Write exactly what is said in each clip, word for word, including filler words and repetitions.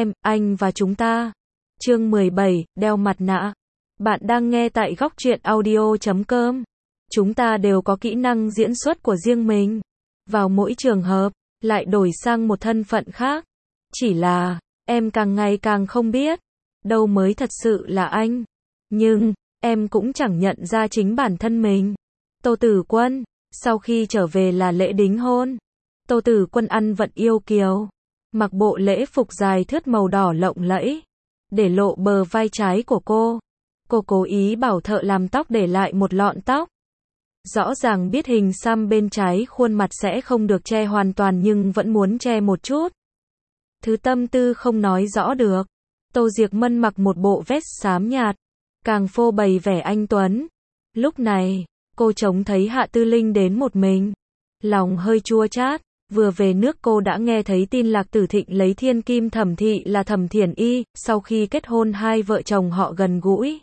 em, anh và chúng ta. Chương mười bảy, đeo mặt nạ. Bạn đang nghe tại góc truyện audio chấm com. Chúng ta đều có kỹ năng diễn xuất của riêng mình. Vào mỗi trường hợp, lại đổi sang một thân phận khác. Chỉ là, em càng ngày càng không biết, đâu mới thật sự là anh. Nhưng, em cũng chẳng nhận ra chính bản thân mình. Tô Tử Quân, sau khi trở về là lễ đính hôn. Tô Tử Quân ăn vận yêu kiều, mặc bộ lễ phục dài thướt màu đỏ lộng lẫy, để lộ bờ vai trái của cô. Cô cố ý bảo thợ làm tóc để lại một lọn tóc. Rõ ràng biết hình xăm bên trái khuôn mặt sẽ không được che hoàn toàn nhưng vẫn muốn che một chút. Thứ tâm tư không nói rõ được. Tô Diệc Mân mặc một bộ vest xám nhạt, càng phô bày vẻ anh tuấn. Lúc này, cô trông thấy Hạ Tư Linh đến một mình. Lòng hơi chua chát, vừa về nước cô đã nghe thấy tin Lạc Tử Thịnh lấy thiên kim Thẩm Thị là Thẩm Thiển Y, sau khi kết hôn hai vợ chồng họ gần gũi,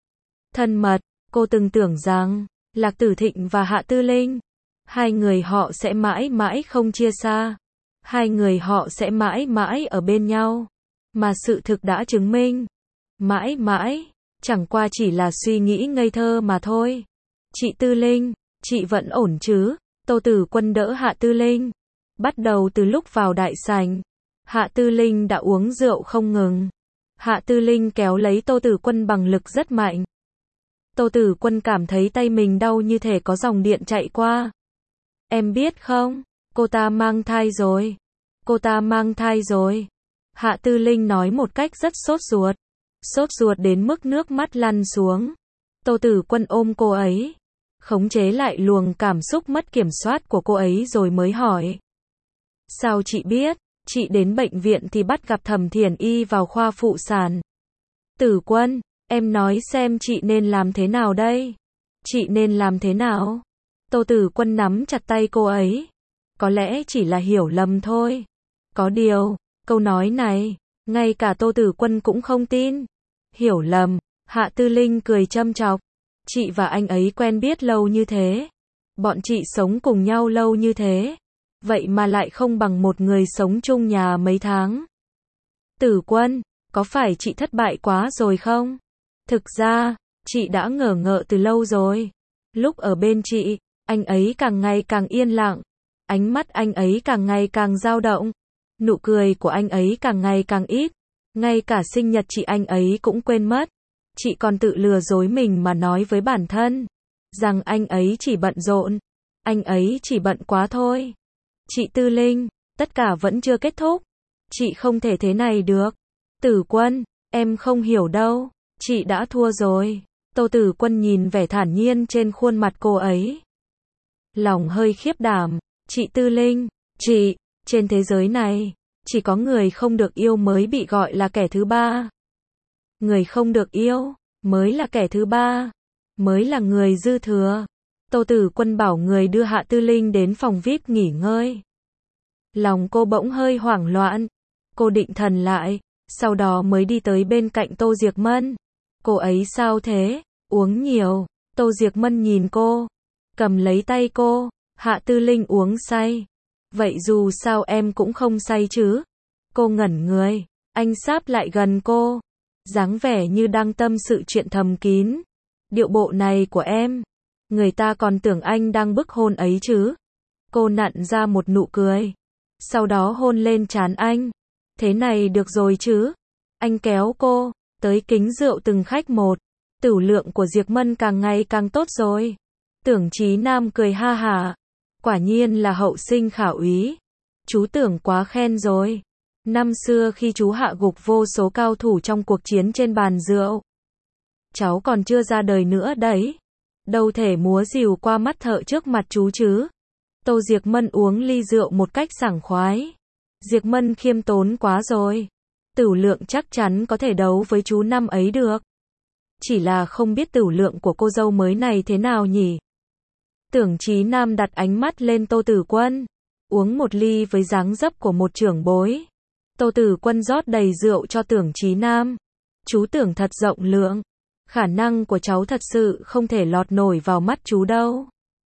thân mật. Cô từng tưởng rằng, Lạc Tử Thịnh và Hạ Tư Linh, hai người họ sẽ mãi mãi không chia xa. Hai người họ sẽ mãi mãi ở bên nhau. Mà sự thực đã chứng minh, mãi mãi, chẳng qua chỉ là suy nghĩ ngây thơ mà thôi. Chị Tư Linh, chị vẫn ổn chứ? Tô Tử Quân đỡ Hạ Tư Linh. Bắt đầu từ lúc vào đại sảnh, Hạ Tư Linh đã uống rượu không ngừng. Hạ Tư Linh kéo lấy Tô Tử Quân bằng lực rất mạnh. Tô Tử Quân cảm thấy tay mình đau như thể có dòng điện chạy qua. Em biết không, cô ta mang thai rồi. Cô ta mang thai rồi. Hạ Tư Linh nói một cách rất sốt ruột. Sốt ruột đến mức nước mắt lăn xuống. Tô Tử Quân ôm cô ấy, khống chế lại luồng cảm xúc mất kiểm soát của cô ấy rồi mới hỏi. Sao chị biết? Chị đến bệnh viện thì bắt gặp Thẩm Thiển Y vào khoa phụ sản. Tử Quân, em nói xem chị nên làm thế nào đây? Chị nên làm thế nào? Tô Tử Quân nắm chặt tay cô ấy. Có lẽ chỉ là hiểu lầm thôi. Có điều, câu nói này, ngay cả Tô Tử Quân cũng không tin. Hiểu lầm, Hạ Tư Linh cười châm chọc. Chị và anh ấy quen biết lâu như thế. Bọn chị sống cùng nhau lâu như thế. Vậy mà lại không bằng một người sống chung nhà mấy tháng. Tử Quân, có phải chị thất bại quá rồi không? Thực ra, chị đã ngờ ngợ từ lâu rồi. Lúc ở bên chị, anh ấy càng ngày càng yên lặng. Ánh mắt anh ấy càng ngày càng dao động. Nụ cười của anh ấy càng ngày càng ít. Ngay cả sinh nhật chị anh ấy cũng quên mất. Chị còn tự lừa dối mình mà nói với bản thân rằng anh ấy chỉ bận rộn. Anh ấy chỉ bận quá thôi. Chị Tư Linh, tất cả vẫn chưa kết thúc. Chị không thể thế này được. Tử Quân, em không hiểu đâu. Chị đã thua rồi. Tô Tử Quân nhìn vẻ thản nhiên trên khuôn mặt cô ấy. Lòng hơi khiếp đảm. Chị Tư Linh, chị, trên thế giới này, chỉ có người không được yêu mới bị gọi là kẻ thứ ba. Người không được yêu, mới là kẻ thứ ba. Mới là người dư thừa. Tô Tử Quân bảo người đưa Hạ Tư Linh đến phòng vi ai pi nghỉ ngơi. Lòng cô bỗng hơi hoảng loạn. Cô định thần lại, sau đó mới đi tới bên cạnh Tô Diệc Mân. Cô ấy sao thế? Uống nhiều. Tô Diệc Mân nhìn cô, cầm lấy tay cô. Hạ Tư Linh uống say. Vậy dù sao em cũng không say chứ? Cô ngẩn người. Anh sáp lại gần cô, dáng vẻ như đang tâm sự chuyện thầm kín. Điệu bộ này của em, người ta còn tưởng anh đang bức hôn ấy chứ. Cô nặn ra một nụ cười, sau đó hôn lên trán anh. Thế này được rồi chứ? Anh kéo cô tới kính rượu từng khách một. Tửu lượng của Diệc Mân càng ngày càng tốt rồi. Tưởng Chí Nam cười ha hả. Quả nhiên là hậu sinh khả úy. Chú Tưởng quá khen rồi. Năm xưa khi chú hạ gục vô số cao thủ trong cuộc chiến trên bàn rượu, cháu còn chưa ra đời nữa đấy. Đâu thể múa rìu qua mắt thợ trước mặt chú chứ. Tô Diệc Mân uống ly rượu một cách sảng khoái. Diệc Mân khiêm tốn quá rồi. Tửu lượng chắc chắn có thể đấu với chú năm ấy được. Chỉ là không biết tửu lượng của cô dâu mới này thế nào nhỉ? Tưởng Chí Nam đặt ánh mắt lên Tô Tử Quân, uống một ly với dáng dấp của một trưởng bối. Tô Tử Quân rót đầy rượu cho Tưởng Chí Nam. Chú Tưởng thật rộng lượng. Khả năng của cháu thật sự không thể lọt nổi vào mắt chú đâu.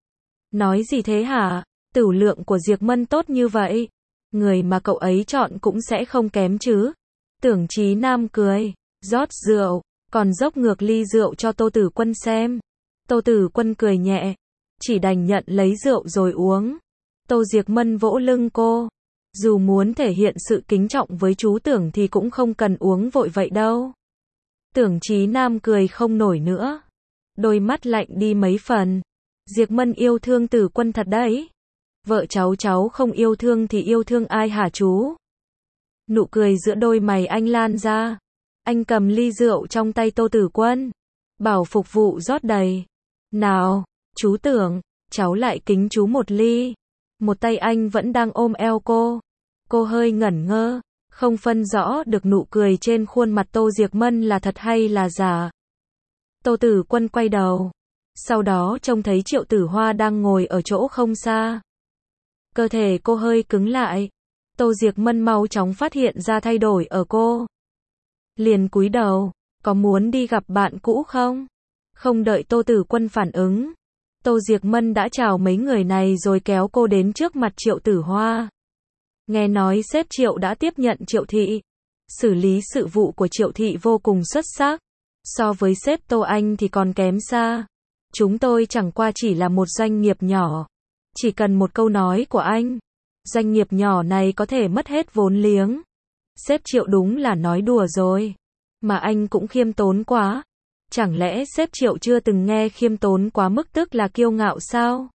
Nói gì thế hả? Tửu lượng của Diệc Mân tốt như vậy. Người mà cậu ấy chọn cũng sẽ không kém chứ. Tưởng Chí Nam cười, rót rượu, còn dốc ngược ly rượu cho Tô Tử Quân xem. Tô Tử Quân cười nhẹ, chỉ đành nhận lấy rượu rồi uống. Tô Diệc Mân vỗ lưng cô, dù muốn thể hiện sự kính trọng với chú Tưởng thì cũng không cần uống vội vậy đâu. Tưởng Chí Nam cười không nổi nữa, đôi mắt lạnh đi mấy phần. Diệc Mân yêu thương Tử Quân thật đấy. Vợ cháu cháu không yêu thương thì yêu thương ai hả chú? Nụ cười giữa đôi mày anh lan ra. Anh cầm ly rượu trong tay Tô Tử Quân, bảo phục vụ rót đầy. Nào, chú Tưởng, cháu lại kính chú một ly. Một tay anh vẫn đang ôm eo cô. Cô hơi ngẩn ngơ, không phân rõ được nụ cười trên khuôn mặt Tô Diệc Mân là thật hay là giả. Tô Tử Quân quay đầu, sau đó trông thấy Triệu Tử Hoa đang ngồi ở chỗ không xa. Cơ thể cô hơi cứng lại. Tô Diệc Mân mau chóng phát hiện ra thay đổi ở cô. Liền cúi đầu, có muốn đi gặp bạn cũ không? Không đợi Tô Tử Quân phản ứng, Tô Diệc Mân đã chào mấy người này rồi kéo cô đến trước mặt Triệu Tử Hoa. Nghe nói sếp Triệu đã tiếp nhận Triệu Thị. Xử lý sự vụ của Triệu Thị vô cùng xuất sắc. So với sếp Tô Anh thì còn kém xa. Chúng tôi chẳng qua chỉ là một doanh nghiệp nhỏ. Chỉ cần một câu nói của anh, doanh nghiệp nhỏ này có thể mất hết vốn liếng. Sếp Triệu đúng là nói đùa rồi. Mà anh cũng khiêm tốn quá. Chẳng lẽ sếp Triệu chưa từng nghe khiêm tốn quá mức tức là kiêu ngạo sao?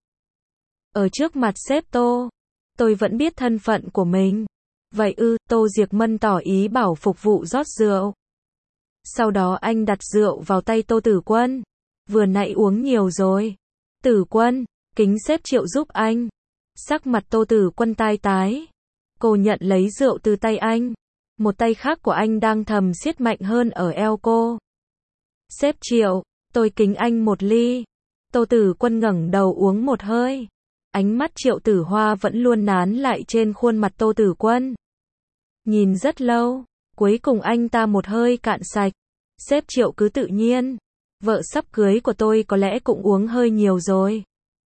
Ở trước mặt sếp Tô, tôi vẫn biết thân phận của mình. Vậy ư, Tô Diệc Mân tỏ ý bảo phục vụ rót rượu. Sau đó anh đặt rượu vào tay Tô Tử Quân. Vừa nãy uống nhiều rồi. Tử Quân, kính sếp Triệu giúp anh. Sắc mặt Tô Tử Quân tai tái. Cô nhận lấy rượu từ tay anh. Một tay khác của anh đang thầm siết mạnh hơn ở eo cô. Sếp Triệu, tôi kính anh một ly. Tô Tử Quân ngẩng đầu uống một hơi. Ánh mắt Triệu Tử Hoa vẫn luôn nán lại trên khuôn mặt Tô Tử Quân. Nhìn rất lâu, cuối cùng anh ta một hơi cạn sạch. Sếp Triệu cứ tự nhiên. Vợ sắp cưới của tôi có lẽ cũng uống hơi nhiều rồi.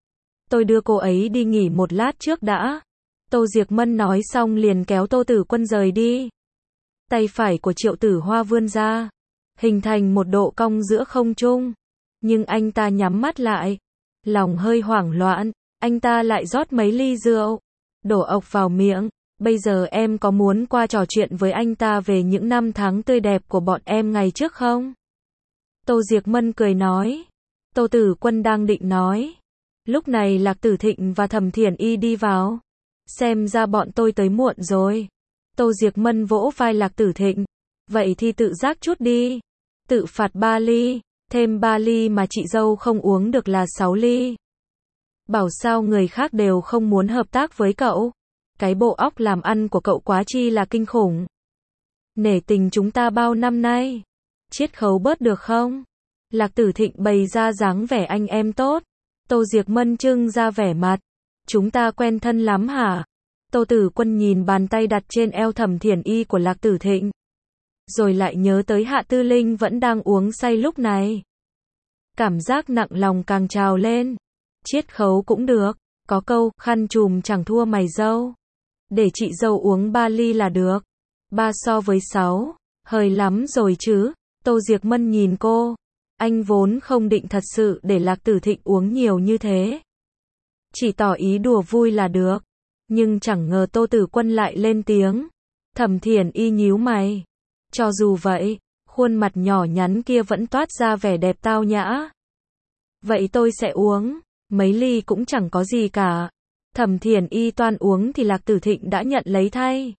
Tôi đưa cô ấy đi nghỉ một lát trước đã. Tô Diệc Mân nói xong liền kéo Tô Tử Quân rời đi. Tay phải của Triệu Tử Hoa vươn ra, hình thành một độ cong giữa không trung. Nhưng anh ta nhắm mắt lại. Lòng hơi hoảng loạn, anh ta lại rót mấy ly rượu. Đổ ộc vào miệng. Bây giờ em có muốn qua trò chuyện với anh ta về những năm tháng tươi đẹp của bọn em ngày trước không? Tô Diệc Mân cười nói. Tô Tử Quân đang định nói. Lúc này Lạc Tử Thịnh và Thẩm Thiển Y đi vào. Xem ra bọn tôi tới muộn rồi. Tô Diệc Mân vỗ vai Lạc Tử Thịnh. Vậy thì tự giác chút đi. Tự phạt ba ly. Thêm ba ly mà chị dâu không uống được là sáu ly. Bảo sao người khác đều không muốn hợp tác với cậu. Cái bộ óc làm ăn của cậu quá chi là kinh khủng. Nể tình chúng ta bao năm nay. Chiết khấu bớt được không? Lạc Tử Thịnh bày ra dáng vẻ anh em tốt. Tô Diệc Mân trưng ra vẻ mặt. Chúng ta quen thân lắm hả? Tô Tử Quân nhìn bàn tay đặt trên eo Thẩm Thiển Y của Lạc Tử Thịnh. Rồi lại nhớ tới Hạ Tư Linh vẫn đang uống say lúc này. Cảm giác nặng lòng càng trào lên. Chiết khấu cũng được. Có câu, khăn trùm chẳng thua mày dâu. Để chị dâu uống ba ly là được. Ba so với sáu. Hơi lắm rồi chứ. Tô Diệc Mân nhìn cô. Anh vốn không định thật sự để Lạc Tử Thịnh uống nhiều như thế. Chỉ tỏ ý đùa vui là được. Nhưng chẳng ngờ Tô Tử Quân lại lên tiếng. Thẩm Thiển Y nhíu mày. Cho dù vậy, khuôn mặt nhỏ nhắn kia vẫn toát ra vẻ đẹp tao nhã. Vậy tôi sẽ uống. Mấy ly cũng chẳng có gì cả. Thẩm Thiển Y toan uống thì Lạc Tử Thịnh đã nhận lấy thay.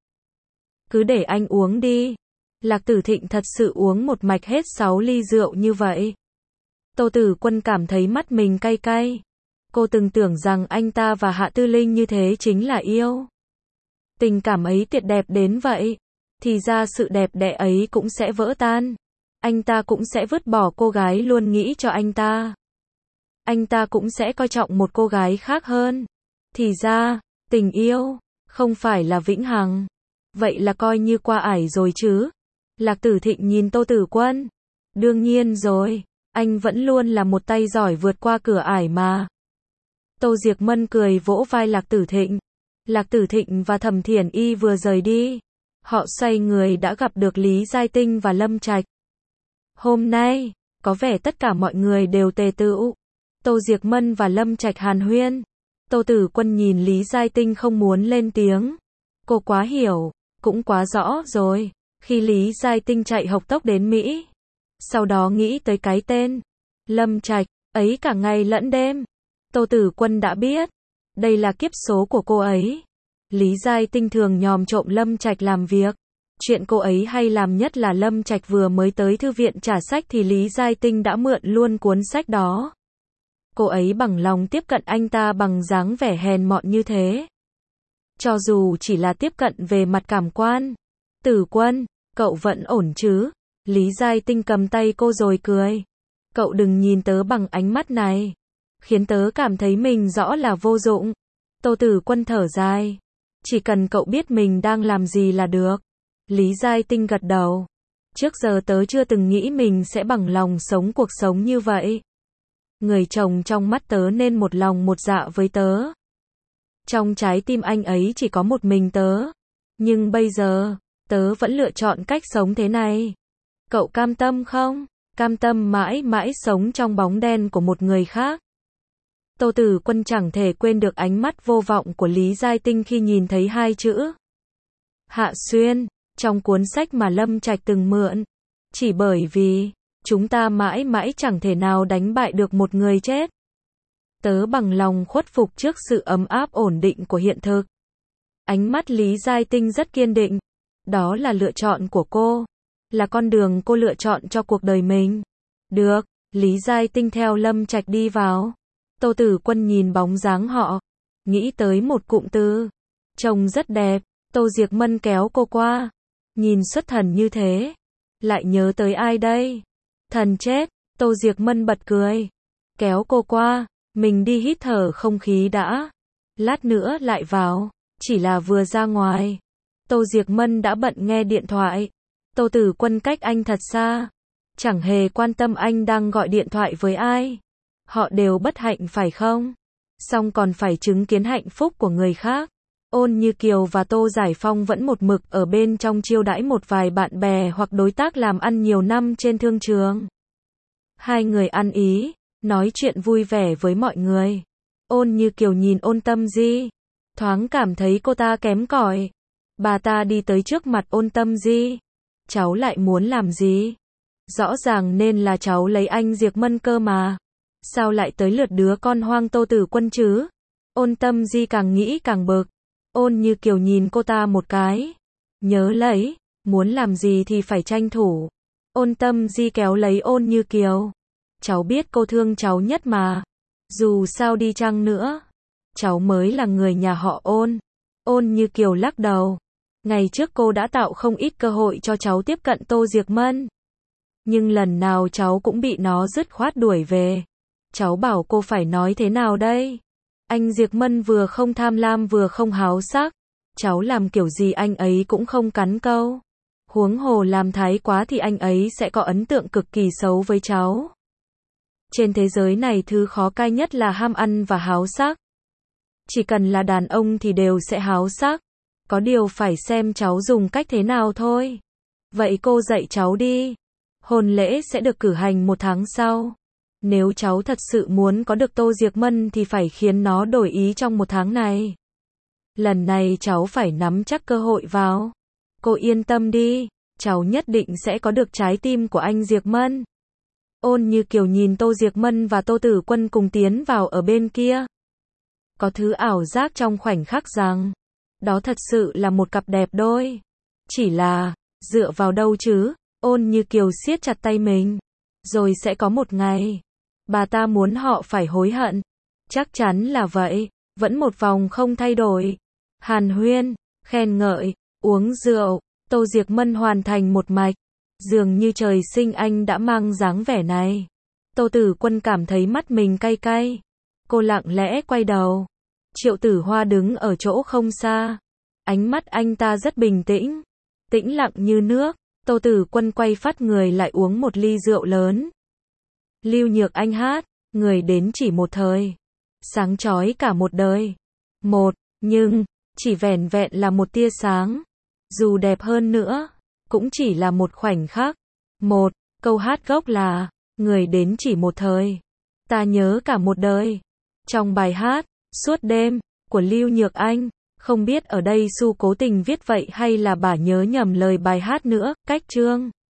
Cứ để anh uống đi. Lạc Tử Thịnh thật sự uống một mạch hết sáu ly rượu như vậy. Tô Tử Quân cảm thấy mắt mình cay cay. Cô từng tưởng rằng anh ta và Hạ Tư Linh như thế chính là yêu. Tình cảm ấy tuyệt đẹp đến vậy. Thì ra sự đẹp đẽ ấy cũng sẽ vỡ tan. Anh ta cũng sẽ vứt bỏ cô gái luôn nghĩ cho anh ta. Anh ta cũng sẽ coi trọng một cô gái khác hơn. Thì ra, tình yêu, không phải là vĩnh hằng. Vậy là coi như qua ải rồi chứ. Lạc Tử Thịnh nhìn Tô Tử Quân. Đương nhiên rồi, anh vẫn luôn là một tay giỏi vượt qua cửa ải mà. Tô Diệc Mân cười vỗ vai Lạc Tử Thịnh. Lạc Tử Thịnh và Thẩm Thiển Y vừa rời đi. họ xoay người đã gặp được Lý Giai Tinh và Lâm Trạch. Hôm nay, có vẻ tất cả mọi người đều tề tựu. Tô Diệc Mân và Lâm Trạch hàn huyên. Tô Tử Quân nhìn Lý Giai Tinh không muốn lên tiếng. Cô quá hiểu, cũng quá rõ rồi. Khi Lý Giai Tinh chạy hộc tốc đến Mỹ, sau đó nghĩ tới cái tên Lâm Trạch, ấy cả ngày lẫn đêm. Tô Tử Quân đã biết, đây là kiếp số của cô ấy. Lý Giai Tinh thường nhòm trộm Lâm Trạch làm việc. Chuyện cô ấy hay làm nhất là Lâm Trạch vừa mới tới thư viện trả sách thì Lý Giai Tinh đã mượn luôn cuốn sách đó. Cô ấy bằng lòng tiếp cận anh ta bằng dáng vẻ hèn mọn như thế. Cho dù chỉ là tiếp cận về mặt cảm quan. Tử Quân, cậu vẫn ổn chứ? Lý Giai Tinh cầm tay cô rồi cười. Cậu đừng nhìn tớ bằng ánh mắt này. Khiến tớ cảm thấy mình rõ là vô dụng. Tô Tử Quân thở dài. Chỉ cần cậu biết mình đang làm gì là được. Lý Giai Tinh gật đầu. Trước giờ tớ chưa từng nghĩ mình sẽ bằng lòng sống cuộc sống như vậy. Người chồng trong mắt tớ nên một lòng một dạ với tớ. Trong trái tim anh ấy chỉ có một mình tớ. Nhưng bây giờ, tớ vẫn lựa chọn cách sống thế này. Cậu cam tâm không? Cam tâm mãi mãi sống trong bóng đen của một người khác. Tô Tử Quân chẳng thể quên được ánh mắt vô vọng của Lý Giai Tinh khi nhìn thấy hai chữ Hạ Xuyên trong cuốn sách mà Lâm Trạch từng mượn. Chỉ bởi vì chúng ta mãi mãi chẳng thể nào đánh bại được một người chết. Tớ bằng lòng khuất phục trước sự ấm áp ổn định của hiện thực. Ánh mắt Lý Giai Tinh rất kiên định. Đó là lựa chọn của cô. Là con đường cô lựa chọn cho cuộc đời mình. Được, Lý Giai Tinh theo Lâm Trạch đi vào. Tô Tử Quân nhìn bóng dáng họ. Nghĩ tới một cụm từ. Trông rất đẹp. Tô Diệc Mân kéo cô qua. Nhìn xuất thần như thế. Lại nhớ tới ai đây? Thần chết. Tô Diệc Mân bật cười. Kéo cô qua. Mình đi hít thở không khí đã. Lát nữa lại vào. Chỉ là vừa ra ngoài. Tô Diệc Mân đã bận nghe điện thoại. Tô Tử Quân cách anh thật xa. Chẳng hề quan tâm anh đang gọi điện thoại với ai. Họ đều bất hạnh phải không? Xong còn phải chứng kiến hạnh phúc của người khác. Ôn Như Kiều và Tô Giải Phong vẫn một mực ở bên trong chiêu đãi một vài bạn bè hoặc đối tác làm ăn nhiều năm trên thương trường. Hai người ăn ý, nói chuyện vui vẻ với mọi người. Ôn Như Kiều nhìn Ôn Tâm Di, thoáng cảm thấy cô ta kém cỏi. Bà ta đi tới trước mặt Ôn Tâm Di. Cháu lại muốn làm gì? Rõ ràng nên là cháu lấy anh Diệc Mân cơ mà. Sao lại tới lượt đứa con hoang Tô Tử Quân chứ? Ôn Tâm Di càng nghĩ càng bực. Ôn Như Kiều nhìn cô ta một cái. Nhớ lấy, muốn làm gì thì phải tranh thủ. Ôn Tâm Di kéo lấy Ôn Như Kiều. Cháu biết cô thương cháu nhất mà. Dù sao đi chăng nữa, cháu mới là người nhà họ Ôn. Ôn Như Kiều lắc đầu. Ngày trước cô đã tạo không ít cơ hội cho cháu tiếp cận Tô Diệc Mân. Nhưng lần nào cháu cũng bị nó dứt khoát đuổi về. Cháu bảo cô phải nói thế nào đây? Anh Diệc Mân vừa không tham lam vừa không háo sắc. Cháu làm kiểu gì anh ấy cũng không cắn câu. Huống hồ làm thái quá thì anh ấy sẽ có ấn tượng cực kỳ xấu với cháu. Trên thế giới này thứ khó cai nhất là ham ăn và háo sắc. Chỉ cần là đàn ông thì đều sẽ háo sắc. Có điều phải xem cháu dùng cách thế nào thôi. Vậy cô dạy cháu đi. Hôn lễ sẽ được cử hành một tháng sau. Nếu cháu thật sự muốn có được Tô Diệc Mân thì phải khiến nó đổi ý trong một tháng này. Lần này cháu phải nắm chắc cơ hội vào. Cô yên tâm đi, cháu nhất định sẽ có được trái tim của anh Diệc Mân. Ôn Như Kiều nhìn Tô Diệc Mân và Tô Tử Quân cùng tiến vào ở bên kia. Có thứ ảo giác trong khoảnh khắc rằng, đó thật sự là một cặp đẹp đôi. Chỉ là, dựa vào đâu chứ? Ôn Như Kiều siết chặt tay mình. Rồi sẽ có một ngày, bà ta muốn họ phải hối hận. Chắc chắn là vậy, vẫn một vòng không thay đổi. Hàn huyên, khen ngợi, uống rượu, Tô Diệc Mân hoàn thành một mạch. Dường như trời sinh anh đã mang dáng vẻ này. Tô Tử Quân cảm thấy mắt mình cay cay. Cô lặng lẽ quay đầu. Triệu Tử Hoa đứng ở chỗ không xa. Ánh mắt anh ta rất bình tĩnh. Tĩnh lặng như nước. Tô Tử Quân quay phát người lại uống một ly rượu lớn. Lưu Nhược Anh hát. Người đến chỉ một thời. Sáng chói cả một đời. Một, nhưng, chỉ vẻn vẹn là một tia sáng. Dù đẹp hơn nữa, cũng chỉ là một khoảnh khắc. Một, câu hát gốc là người đến chỉ một thời, ta nhớ cả một đời. Trong bài hát Suốt đêm của Lưu Nhược Anh, không biết ở đây Su cố tình viết vậy hay là bà nhớ nhầm lời bài hát nữa. Cách chương